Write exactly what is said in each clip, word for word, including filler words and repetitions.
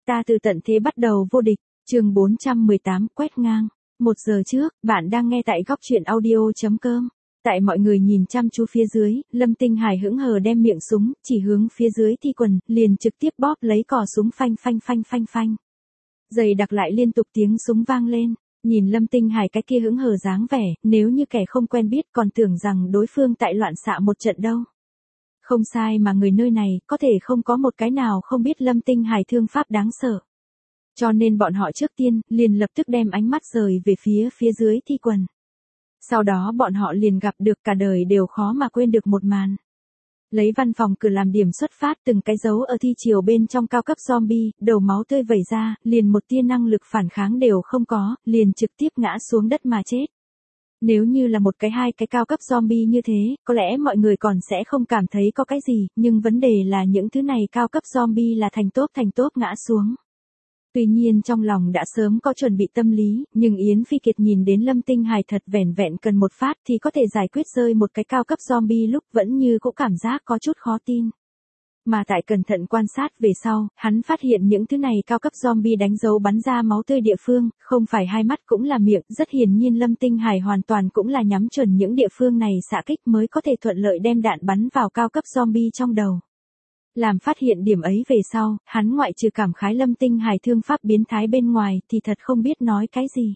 Ta từ tận thế bắt đầu vô địch, chương bốn trăm mười tám quét ngang. Một giờ trước, bạn đang nghe tại góc truyện audio chấm com. Tại mọi người nhìn chăm chú phía dưới, Lâm Tinh Hải hững hờ đem miệng súng, chỉ hướng phía dưới Thi Quần, liền trực tiếp bóp lấy cò súng phanh phanh phanh phanh phanh. Dày đặc lại liên tục tiếng súng vang lên, nhìn Lâm Tinh Hải cái kia hững hờ dáng vẻ, nếu như kẻ không quen biết còn tưởng rằng đối phương tại loạn xạ một trận đâu. Không sai mà người nơi này, có thể không có một cái nào không biết Lâm Tinh Hải thương pháp đáng sợ. Cho nên bọn họ trước tiên, liền lập tức đem ánh mắt rời về phía phía dưới Thi Quần. Sau đó bọn họ liền gặp được cả đời đều khó mà quên được một màn. Lấy văn phòng cửa làm điểm xuất phát, từng cái dấu ở thi triều bên trong cao cấp zombie, đầu máu tươi vẩy ra, liền một tia năng lực phản kháng đều không có, liền trực tiếp ngã xuống đất mà chết. Nếu như là một cái hai cái cao cấp zombie như thế, có lẽ mọi người còn sẽ không cảm thấy có cái gì, nhưng vấn đề là những thứ này cao cấp zombie là thành tốp thành tốp ngã xuống. Tuy nhiên trong lòng đã sớm có chuẩn bị tâm lý, nhưng Yến Phi Kiệt nhìn đến Lâm Tinh Hải thật vẻn vẹn cần một phát thì có thể giải quyết rơi một cái cao cấp zombie lúc vẫn như cũng cảm giác có chút khó tin. Mà tại cẩn thận quan sát về sau, hắn phát hiện những thứ này cao cấp zombie đánh dấu bắn ra máu tươi địa phương, không phải hai mắt cũng là miệng, rất hiển nhiên Lâm Tinh Hải hoàn toàn cũng là nhắm chuẩn những địa phương này xạ kích mới có thể thuận lợi đem đạn bắn vào cao cấp zombie trong đầu. Làm phát hiện điểm ấy về sau, hắn ngoại trừ cảm khái Lâm Tinh Hải thương pháp biến thái bên ngoài thì thật không biết nói cái gì.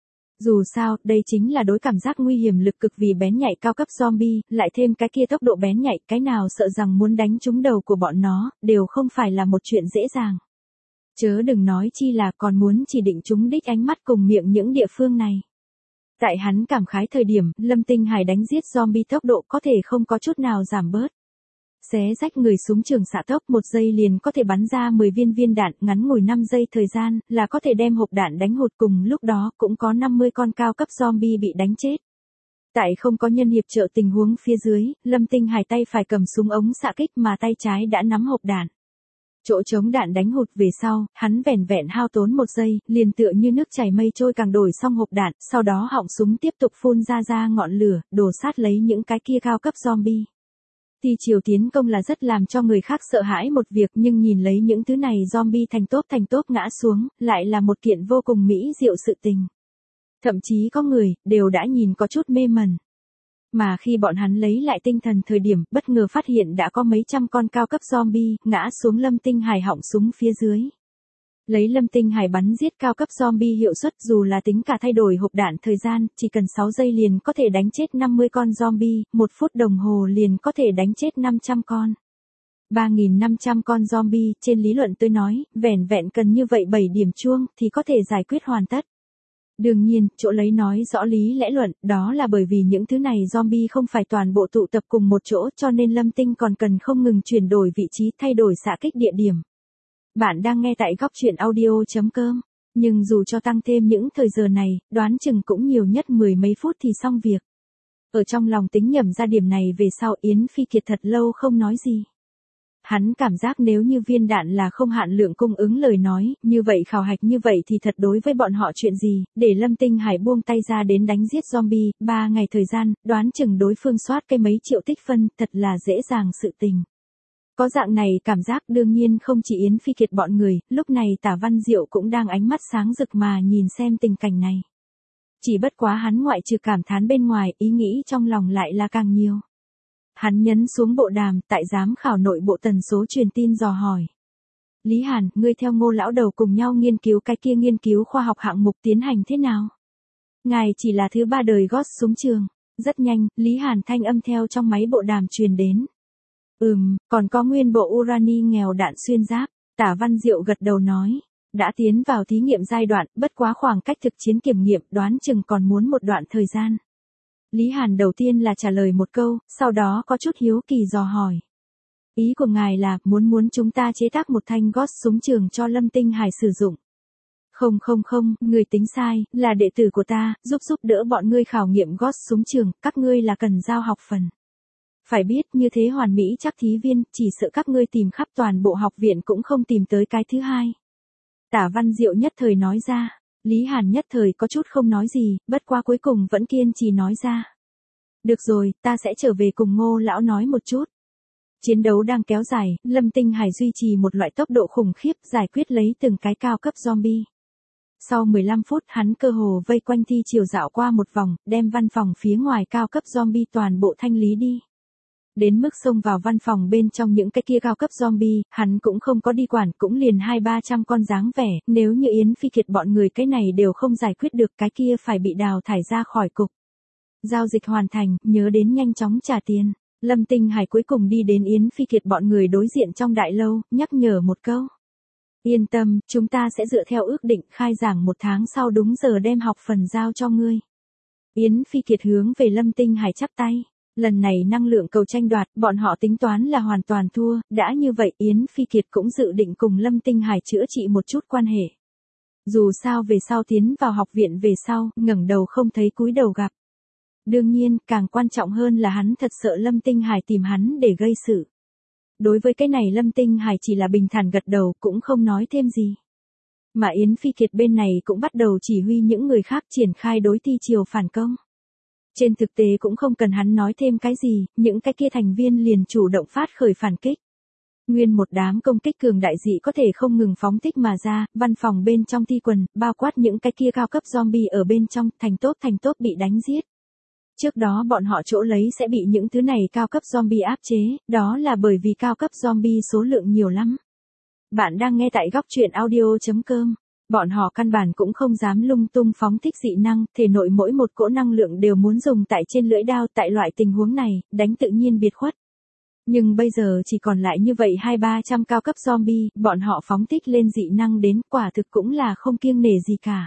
Dù sao, đây chính là đối cảm giác nguy hiểm lực cực vì bén nhạy cao cấp zombie, lại thêm cái kia tốc độ bén nhạy, cái nào sợ rằng muốn đánh trúng đầu của bọn nó, đều không phải là một chuyện dễ dàng. Chớ đừng nói chi là còn muốn chỉ định trúng đích ánh mắt cùng miệng những địa phương này. Tại hắn cảm khái thời điểm, Lâm Tinh Hải đánh giết zombie tốc độ có thể không có chút nào giảm bớt. Xé rách người súng trường xạ tốc một giây liền có thể bắn ra mười viên viên đạn, ngắn ngủi năm giây thời gian là có thể đem hộp đạn đánh hụt, cùng lúc đó cũng có năm mươi con cao cấp zombie bị đánh chết. Tại không có nhân hiệp trợ tình huống phía dưới, Lâm Tinh Hải tay phải cầm súng ống xạ kích mà tay trái đã nắm hộp đạn. Chỗ chống đạn đánh hụt về sau, hắn vẻn vẹn hao tốn một giây, liền tựa như nước chảy mây trôi càng đổi xong hộp đạn, sau đó họng súng tiếp tục phun ra ra ngọn lửa, đổ sát lấy những cái kia cao cấp zombie. Thi triều tiến công là rất làm cho người khác sợ hãi một việc, nhưng nhìn lấy những thứ này zombie thành tốp thành tốp ngã xuống, lại là một kiện vô cùng mỹ diệu sự tình. Thậm chí có người, đều đã nhìn có chút mê mẩn. Mà khi bọn hắn lấy lại tinh thần thời điểm, bất ngờ phát hiện đã có mấy trăm con cao cấp zombie, ngã xuống Lâm Tinh Hải họng súng phía dưới. Lấy Lâm Tinh Hải bắn giết cao cấp zombie hiệu suất dù là tính cả thay đổi hộp đạn thời gian, chỉ cần sáu giây liền có thể đánh chết năm mươi con zombie, một phút đồng hồ liền có thể đánh chết năm trăm con. ba nghìn năm trăm con zombie, trên lý luận tôi nói, vẻn vẹn cần như vậy bảy điểm chuông thì có thể giải quyết hoàn tất. Đương nhiên, chỗ lấy nói rõ lý lẽ luận, đó là bởi vì những thứ này zombie không phải toàn bộ tụ tập cùng một chỗ, cho nên Lâm Tinh còn cần không ngừng chuyển đổi vị trí, thay đổi xạ kích địa điểm. Bạn đang nghe tại góc truyện audio chấm com, nhưng dù cho tăng thêm những thời giờ này, đoán chừng cũng nhiều nhất mười mấy phút thì xong việc. Ở trong lòng tính nhẩm ra điểm này về sau, Yến Phi Kiệt thật lâu không nói gì. Hắn cảm giác nếu như viên đạn là không hạn lượng cung ứng lời nói, như vậy khảo hạch như vậy thì thật đối với bọn họ chuyện gì, để Lâm Tinh Hải buông tay ra đến đánh giết zombie, ba ngày thời gian, đoán chừng đối phương soát cái mấy triệu tích phân, thật là dễ dàng sự tình. Có dạng này cảm giác đương nhiên không chỉ Yến Phi Kiệt bọn người, lúc này Tả Văn Diệu cũng đang ánh mắt sáng rực mà nhìn xem tình cảnh này. Chỉ bất quá hắn ngoại trừ cảm thán bên ngoài, ý nghĩ trong lòng lại là càng nhiều. Hắn nhấn xuống bộ đàm, tại giám khảo nội bộ tần số truyền tin dò hỏi. Lý Hàn, ngươi theo Ngô lão đầu cùng nhau nghiên cứu cái kia nghiên cứu khoa học hạng mục tiến hành thế nào? Ngài chỉ là thứ ba đời gót súng trường. Rất nhanh, Lý Hàn thanh âm theo trong máy bộ đàm truyền đến. Ừm, còn có nguyên bộ urani nghèo đạn xuyên giáp, Tả Văn Diệu gật đầu nói. Đã tiến vào thí nghiệm giai đoạn, bất quá khoảng cách thực chiến kiểm nghiệm đoán chừng còn muốn một đoạn thời gian. Lý Hàn đầu tiên là trả lời một câu, sau đó có chút hiếu kỳ dò hỏi. Ý của ngài là muốn muốn chúng ta chế tác một thanh gót súng trường cho Lâm Tinh Hải sử dụng. Không không không, người tính sai, là đệ tử của ta, giúp giúp đỡ bọn ngươi khảo nghiệm gót súng trường, các ngươi là cần giao học phần. Phải biết như thế hoàn mỹ chắc thí viên, chỉ sợ các ngươi tìm khắp toàn bộ học viện cũng không tìm tới cái thứ hai. Tả Văn Diệu nhất thời nói ra, Lý Hàn nhất thời có chút không nói gì, bất qua cuối cùng vẫn kiên trì nói ra. Được rồi, ta sẽ trở về cùng Ngô lão nói một chút. Chiến đấu đang kéo dài, Lâm Tinh Hải duy trì một loại tốc độ khủng khiếp giải quyết lấy từng cái cao cấp zombie. Sau mười lăm phút hắn cơ hồ vây quanh thi chiều dạo qua một vòng, đem văn phòng phía ngoài cao cấp zombie toàn bộ thanh lý đi. Đến mức xông vào văn phòng bên trong những cái kia cao cấp zombie, hắn cũng không có đi quản, cũng liền hai ba trăm con dáng vẻ, nếu như Yến Phi Kiệt bọn người cái này đều không giải quyết được cái kia phải bị đào thải ra khỏi cục. Giao dịch hoàn thành, nhớ đến nhanh chóng trả tiền. Lâm Tinh Hải cuối cùng đi đến Yến Phi Kiệt bọn người đối diện trong đại lâu, nhắc nhở một câu. Yên tâm, chúng ta sẽ dựa theo ước định khai giảng một tháng sau đúng giờ đem học phần giao cho ngươi. Yến Phi Kiệt hướng về Lâm Tinh Hải chắp tay. Lần này năng lượng cầu tranh đoạt, bọn họ tính toán là hoàn toàn thua, đã như vậy Yến Phi Kiệt cũng dự định cùng Lâm Tinh Hải chữa trị một chút quan hệ. Dù sao về sau tiến vào học viện về sau, ngẩng đầu không thấy cúi đầu gặp. Đương nhiên, càng quan trọng hơn là hắn thật sợ Lâm Tinh Hải tìm hắn để gây sự. Đối với cái này Lâm Tinh Hải chỉ là bình thản gật đầu cũng không nói thêm gì. Mà Yến Phi Kiệt bên này cũng bắt đầu chỉ huy những người khác triển khai đối thi chiều phản công. Trên thực tế cũng không cần hắn nói thêm cái gì, những cái kia thành viên liền chủ động phát khởi phản kích. Nguyên một đám công kích cường đại dị có thể không ngừng phóng thích mà ra, văn phòng bên trong thi quần, bao quát những cái kia cao cấp zombie ở bên trong, thành tốt thành tốt bị đánh giết. Trước đó bọn họ chỗ lấy sẽ bị những thứ này cao cấp zombie áp chế, đó là bởi vì cao cấp zombie số lượng nhiều lắm. Bạn đang nghe tại góc truyện audio chấm com. Bọn họ căn bản cũng không dám lung tung phóng thích dị năng, thể nội mỗi một cỗ năng lượng đều muốn dùng tại trên lưỡi đao, tại loại tình huống này, đánh tự nhiên biệt khuất. Nhưng bây giờ chỉ còn lại như vậy hai ba trăm cao cấp zombie, bọn họ phóng thích lên dị năng đến quả thực cũng là không kiêng nể gì cả.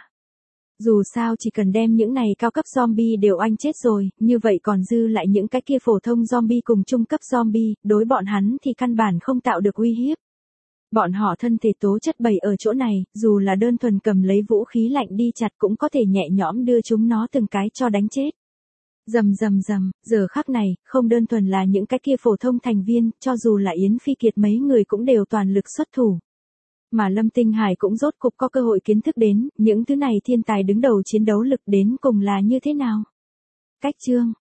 Dù sao chỉ cần đem những này cao cấp zombie đều oanh chết rồi, như vậy còn dư lại những cái kia phổ thông zombie cùng trung cấp zombie, đối bọn hắn thì căn bản không tạo được uy hiếp. Bọn họ thân thể tố chất bày ở chỗ này, dù là đơn thuần cầm lấy vũ khí lạnh đi chặt cũng có thể nhẹ nhõm đưa chúng nó từng cái cho đánh chết. Rầm rầm rầm, giờ khắc này, không đơn thuần là những cái kia phổ thông thành viên, cho dù là Yến Phi Kiệt mấy người cũng đều toàn lực xuất thủ. Mà Lâm Tinh Hải cũng rốt cục có cơ hội kiến thức đến, những thứ này thiên tài đứng đầu chiến đấu lực đến cùng là như thế nào. Cách chương